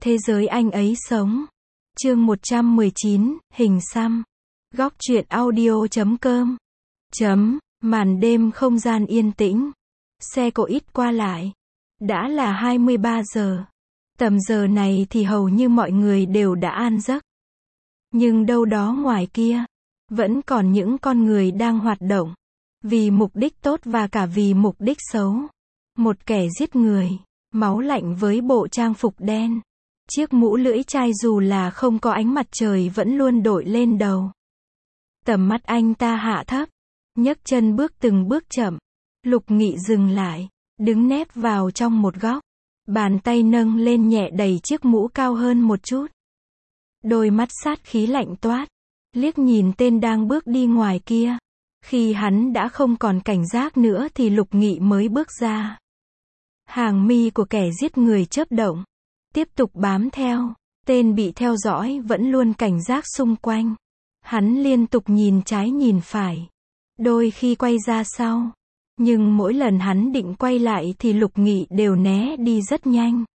Thế giới anh ấy sống. Chương 119, hình xăm. Góc truyện audio.com. Màn đêm không gian yên tĩnh. Xe cộ ít qua lại. Đã là 23 giờ. Tầm giờ này thì hầu như mọi người đều đã an giấc. Nhưng đâu đó ngoài kia, vẫn còn những con người đang hoạt động. Vì mục đích tốt và cả vì mục đích xấu. Một kẻ giết người, máu lạnh với bộ trang phục đen. Chiếc mũ lưỡi chai dù là không có ánh mặt trời vẫn luôn đội lên đầu. Tầm mắt anh ta hạ thấp, nhấc chân bước từng bước chậm. Lục Nghị dừng lại, đứng nép vào trong một góc. Bàn tay nâng lên nhẹ đẩy chiếc mũ cao hơn một chút. Đôi mắt sát khí lạnh toát, liếc nhìn tên đang bước đi ngoài kia. Khi hắn đã không còn cảnh giác nữa thì Lục Nghị mới bước ra. Hàng mi của kẻ giết người chớp động, tiếp tục bám theo. Tên bị theo dõi vẫn luôn cảnh giác xung quanh. Hắn liên tục nhìn trái nhìn phải, đôi khi quay ra sau. Nhưng mỗi lần hắn định quay lại thì Lục Nghị đều né đi rất nhanh.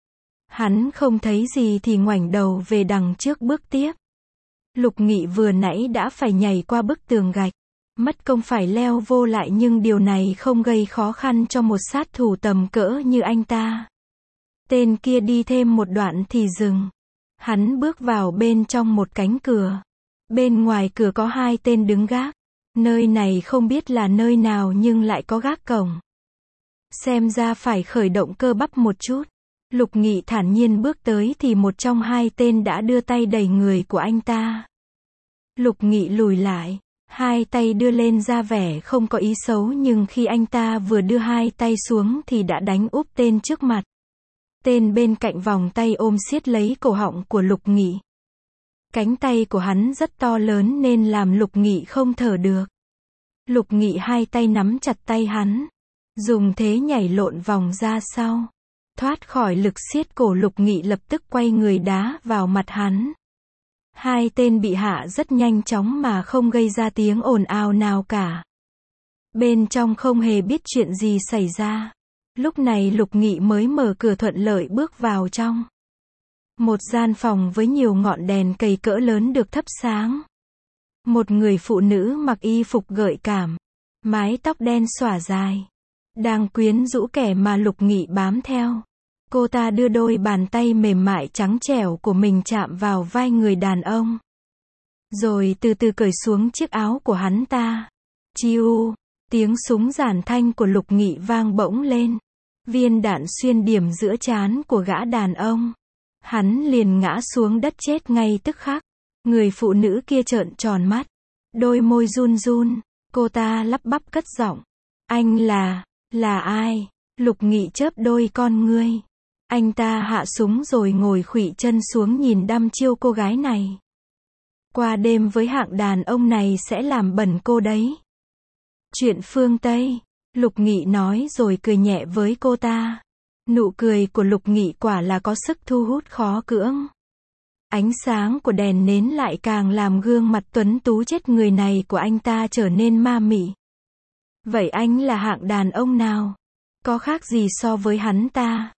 Hắn không thấy gì thì ngoảnh đầu về đằng trước bước tiếp. Lục Nghị vừa nãy đã phải nhảy qua bức tường gạch. Mất công phải leo vô lại nhưng điều này không gây khó khăn cho một sát thủ tầm cỡ như anh ta. Tên kia đi thêm một đoạn thì dừng. Hắn bước vào bên trong một cánh cửa. Bên ngoài cửa có hai tên đứng gác. Nơi này không biết là nơi nào nhưng lại có gác cổng. Xem ra phải khởi động cơ bắp một chút. Lục Nghị thản nhiên bước tới thì một trong hai tên đã đưa tay đẩy người của anh ta. Lục Nghị lùi lại. Hai tay đưa lên ra vẻ không có ý xấu nhưng khi anh ta vừa đưa hai tay xuống thì đã đánh úp tên trước mặt. Tên bên cạnh vòng tay ôm siết lấy cổ họng của Lục Nghị. Cánh tay của hắn rất to lớn nên làm Lục Nghị không thở được. Lục Nghị hai tay nắm chặt tay hắn, dùng thế nhảy lộn vòng ra sau. Thoát khỏi lực siết cổ Lục Nghị lập tức quay người đá vào mặt hắn. Hai tên bị hạ rất nhanh chóng mà không gây ra tiếng ồn ào nào cả. Bên trong không hề biết chuyện gì xảy ra. Lúc này Lục Nghị mới mở cửa thuận lợi bước vào trong. Một gian phòng với nhiều ngọn đèn cầy cỡ lớn được thắp sáng. Một người phụ nữ mặc y phục gợi cảm, mái tóc đen xõa dài, đang quyến rũ kẻ mà Lục Nghị bám theo. Cô ta đưa đôi bàn tay mềm mại trắng trẻo của mình chạm vào vai người đàn ông. Rồi từ từ cởi xuống chiếc áo của hắn ta. Chiu, tiếng súng giản thanh của Lục Nghị vang bỗng lên. Viên đạn xuyên điểm giữa trán của gã đàn ông. Hắn liền ngã xuống đất chết ngay tức khắc. Người phụ nữ kia trợn tròn mắt, đôi môi run run, cô ta lắp bắp cất giọng. Anh là ai? Lục Nghị chớp đôi con ngươi. Anh ta hạ súng rồi ngồi khuỵu chân xuống nhìn đăm chiêu cô gái này. Qua đêm với hạng đàn ông này sẽ làm bẩn cô đấy. Chuyện phương Tây, Lục Nghị nói rồi cười nhẹ với cô ta. Nụ cười của Lục Nghị quả là có sức thu hút khó cưỡng. Ánh sáng của đèn nến lại càng làm gương mặt tuấn tú chết người này của anh ta trở nên ma mị. Vậy anh là hạng đàn ông nào? Có khác gì so với hắn ta?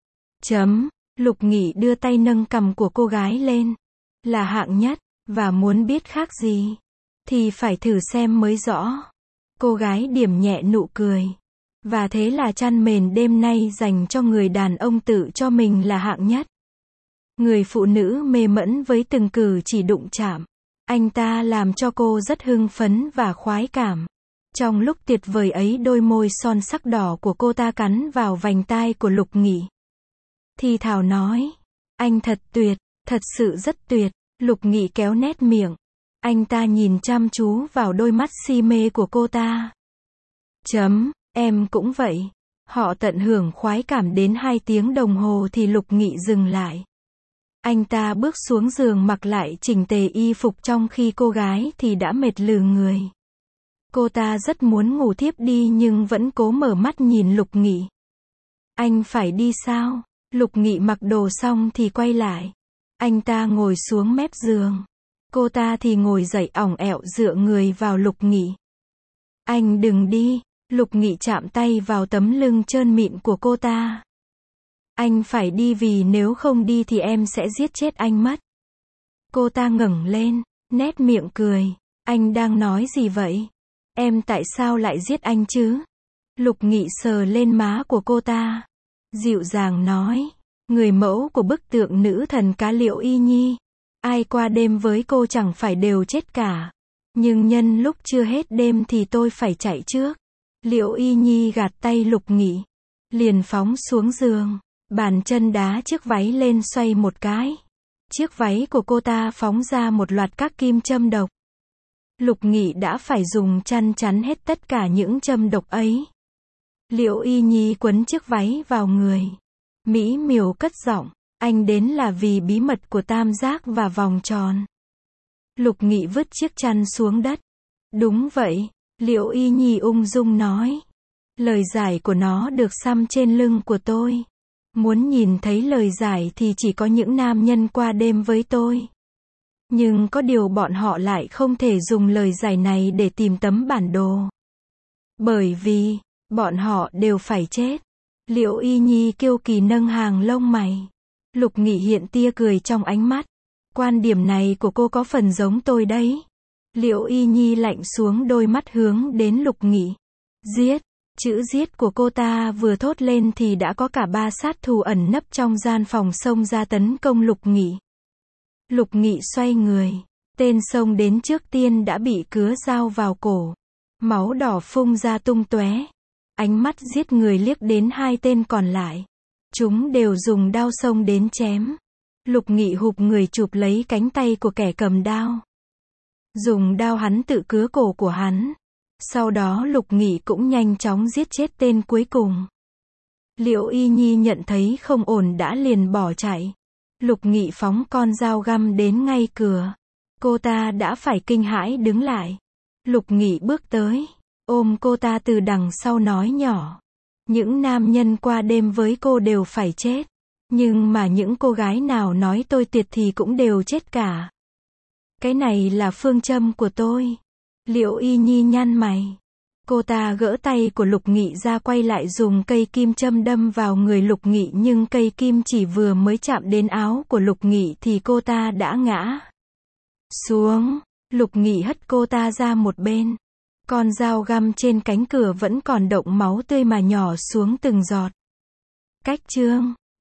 Lục Nghị đưa tay nâng cằm của cô gái lên. Là hạng nhất, và muốn biết khác gì? Thì phải thử xem mới rõ. Cô gái điểm nhẹ nụ cười. Và thế là chăn mền đêm nay dành cho người đàn ông tự cho mình là hạng nhất. Người phụ nữ mê mẫn với từng cử chỉ đụng chạm. Anh ta làm cho cô rất hưng phấn và khoái cảm. Trong lúc tuyệt vời ấy đôi môi son sắc đỏ của cô ta cắn vào vành tai của Lục Nghị. Thì thảo nói, anh thật tuyệt, thật sự rất tuyệt. Lục Nghị kéo nét miệng. Anh ta nhìn chăm chú vào đôi mắt si mê của cô ta. Em cũng vậy. Họ tận hưởng khoái cảm đến 2 tiếng đồng hồ thì Lục Nghị dừng lại. Anh ta bước xuống giường mặc lại chỉnh tề y phục trong khi cô gái thì đã mệt lừ người. Cô ta rất muốn ngủ thiếp đi nhưng vẫn cố mở mắt nhìn Lục Nghị. Anh phải đi sao? Lục Nghị mặc đồ xong thì quay lại. Anh ta ngồi xuống mép giường. Cô ta thì ngồi dậy ỏng ẹo dựa người vào Lục Nghị. Anh đừng đi. Lục Nghị chạm tay vào tấm lưng trơn mịn của cô ta. Anh phải đi vì nếu không đi thì em sẽ giết chết anh mất. Cô ta ngẩng lên, nét miệng cười. Anh đang nói gì vậy? Em tại sao lại giết anh chứ? Lục Nghị sờ lên má của cô ta. Dịu dàng nói. Người mẫu của bức tượng nữ thần cá Liễu Y Nhi. Ai qua đêm với cô chẳng phải đều chết cả. Nhưng nhân lúc chưa hết đêm thì tôi phải chạy trước. Liễu Y Nhi gạt tay Lục Nghị. Liền phóng xuống giường. Bàn chân đá chiếc váy lên xoay một cái. Chiếc váy của cô ta phóng ra một loạt các kim châm độc. Lục Nghị đã phải dùng chăn chắn hết tất cả những châm độc ấy. Liễu Y Nhi quấn chiếc váy vào người. Mỹ miều cất giọng. Anh đến là vì bí mật của tam giác và vòng tròn. Lục Nghị vứt chiếc chăn xuống đất. Đúng vậy, Liễu Y Nhi ung dung nói. Lời giải của nó được xăm trên lưng của tôi. Muốn nhìn thấy lời giải thì chỉ có những nam nhân qua đêm với tôi. Nhưng có điều bọn họ lại không thể dùng lời giải này để tìm tấm bản đồ. Bởi vì, bọn họ đều phải chết. Liễu Y Nhi kiêu kỳ nâng hàng lông mày. Lục Nghị hiện tia cười trong ánh mắt. Quan điểm này của cô có phần giống tôi đấy. Liễu Y Nhi lạnh xuống đôi mắt hướng đến Lục Nghị. Giết. Chữ giết của cô ta vừa thốt lên thì đã có cả 3 sát thủ ẩn nấp trong gian phòng xông ra tấn công Lục Nghị. Lục Nghị xoay người. Tên xông đến trước tiên đã bị cứa dao vào cổ. Máu đỏ phun ra tung tóe. Ánh mắt giết người liếc đến 2 tên còn lại. Chúng đều dùng đao xông đến chém. Lục Nghị hụp người chụp lấy cánh tay của kẻ cầm đao. Dùng đao hắn tự cứa cổ của hắn. Sau đó Lục Nghị cũng nhanh chóng giết chết tên cuối cùng. Liễu Y Nhi nhận thấy không ổn đã liền bỏ chạy. Lục Nghị phóng con dao găm đến ngay cửa. Cô ta đã phải kinh hãi đứng lại. Lục Nghị bước tới, ôm cô ta từ đằng sau nói nhỏ. Những nam nhân qua đêm với cô đều phải chết. Nhưng mà những cô gái nào nói tôi tuyệt thì cũng đều chết cả. Cái này là phương châm của tôi. Liễu Y Nhi nhăn mày. Cô ta gỡ tay của Lục Nghị ra quay lại dùng cây kim châm đâm vào người Lục Nghị nhưng cây kim chỉ vừa mới chạm đến áo của Lục Nghị thì cô ta đã ngã xuống. Lục Nghị hất cô ta ra một bên. Con dao găm trên cánh cửa vẫn còn đọng máu tươi mà nhỏ xuống từng giọt. Cách chương